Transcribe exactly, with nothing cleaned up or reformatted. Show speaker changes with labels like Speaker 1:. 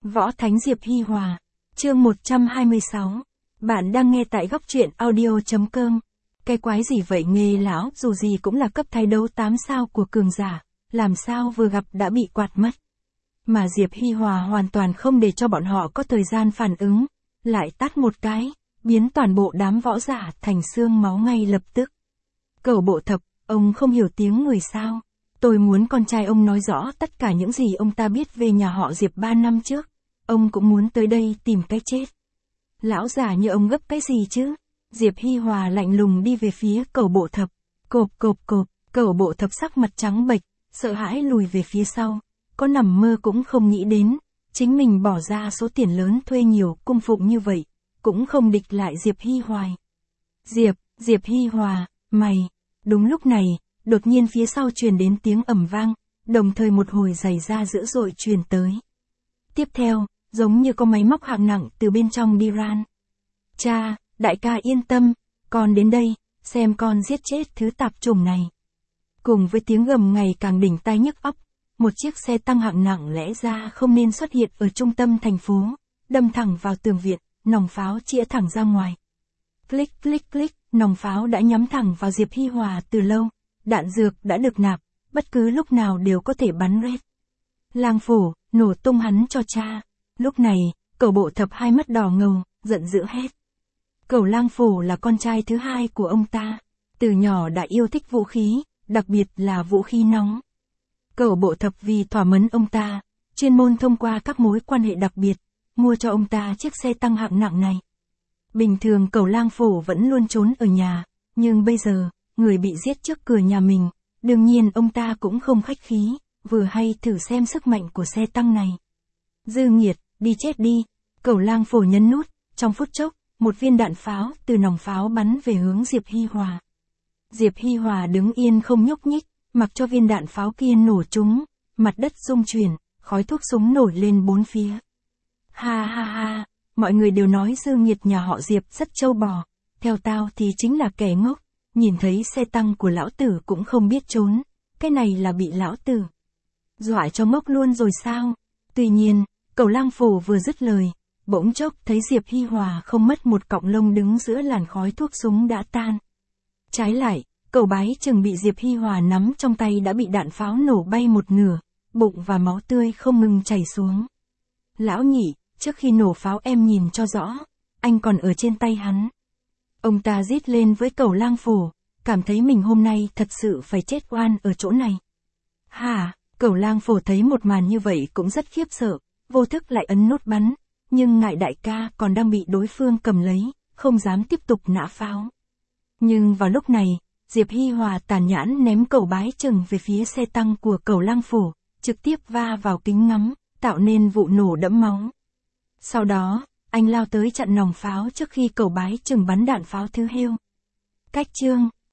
Speaker 1: Võ Thánh Diệp Hi Hòa. Chương một trăm hai mươi sáu. Bạn đang nghe tại góc truyện audio.com. Cái quái gì vậy nghề lão, dù gì cũng là cấp thái đấu tám sao của cường giả, làm sao vừa gặp đã bị quạt mất. Mà Diệp Hi Hòa hoàn toàn không để cho bọn họ có thời gian phản ứng, lại tát một cái, biến toàn bộ đám võ giả thành xương máu ngay lập tức. Cẩu Bộ Thập, ông không hiểu tiếng người sao? Tôi muốn con trai ông nói rõ tất cả những gì ông ta biết về nhà họ Diệp ba năm trước. Ông cũng muốn tới đây tìm cái chết. Lão già như ông gấp cái gì chứ? Diệp Hi Hòa lạnh lùng đi về phía Cẩu Bộ Thập. Cộp cộp cộp, Cẩu Bộ Thập sắc mặt trắng bệch, sợ hãi lùi về phía sau. Có nằm mơ cũng không nghĩ đến, chính mình bỏ ra số tiền lớn thuê nhiều cung phụng như vậy, cũng không địch lại Diệp Hi Hòa. Diệp, Diệp Hi Hòa, mày. Đúng lúc này, đột nhiên phía sau truyền đến tiếng ầm vang, đồng thời một hồi giày da dữ dội truyền tới. Tiếp theo, giống như có máy móc hạng nặng từ bên trong đi ran. Cha, đại ca yên tâm, con đến đây, xem con giết chết thứ tạp chủng này. Cùng với tiếng gầm ngày càng đỉnh tai nhức óc, một chiếc xe tăng hạng nặng lẽ ra không nên xuất hiện ở trung tâm thành phố, đâm thẳng vào tường viện, nòng pháo chĩa thẳng ra ngoài. Click click click, nòng pháo đã nhắm thẳng vào Diệp Hi Hòa từ lâu, đạn dược đã được nạp, bất cứ lúc nào đều có thể bắn rết. Lang Phổ, nổ tung hắn cho cha. Lúc này, Cẩu Bộ Thập hai mắt đỏ ngầu, giận dữ hét. Cẩu Lang Phổ là con trai thứ hai của ông ta, từ nhỏ đã yêu thích vũ khí, đặc biệt là vũ khí nóng. Cẩu Bộ Thập vì thỏa mãn ông ta, chuyên môn thông qua các mối quan hệ đặc biệt, mua cho ông ta chiếc xe tăng hạng nặng này. Bình thường Cẩu Lang Phổ vẫn luôn trốn ở nhà, nhưng bây giờ, người bị giết trước cửa nhà mình, đương nhiên ông ta cũng không khách khí, vừa hay thử xem sức mạnh của xe tăng này. Dư nghiệt, đi chết đi. Cẩu Lang Phổ nhấn nút, trong phút chốc, một viên đạn pháo từ nòng pháo bắn về hướng Diệp Hi Hòa. Diệp Hi Hòa đứng yên không nhúc nhích, mặc cho viên đạn pháo kia nổ trúng, mặt đất rung chuyển, khói thuốc súng nổi lên bốn phía. Ha ha ha, mọi người đều nói dư nghiệt nhà họ Diệp rất trâu bò, theo tao thì chính là kẻ ngốc, nhìn thấy xe tăng của lão tử cũng không biết trốn, cái này là bị lão tử dọa cho ngốc luôn rồi sao? Tuy nhiên, Cẩu Lang Phổ vừa dứt lời, bỗng chốc thấy Diệp Hi Hòa không mất một cọng lông đứng giữa làn khói thuốc súng đã tan. Trái lại, Cẩu Bái Chừng bị Diệp Hi Hòa nắm trong tay đã bị đạn pháo nổ bay một nửa, bụng và máu tươi không ngừng chảy xuống. Lão nhị, trước khi nổ pháo em nhìn cho rõ, anh còn ở trên tay hắn. Ông ta rít lên với Cẩu Lang Phổ, cảm thấy mình hôm nay thật sự phải chết oan ở chỗ này. Hả? Cẩu Lang Phổ thấy một màn như vậy cũng rất khiếp sợ, vô thức lại ấn nút bắn, nhưng ngại đại ca còn đang bị đối phương cầm lấy, không dám tiếp tục nã pháo. Nhưng vào lúc này, Diệp Hi Hòa tàn nhẫn ném Cẩu Bái Chừng về phía xe tăng của Cẩu Lang Phổ, trực tiếp va vào kính ngắm, tạo nên vụ nổ đẫm máu. Sau đó, anh lao tới chặn nòng pháo trước khi Cẩu Bái Chừng bắn đạn pháo thứ hêu. Cách chương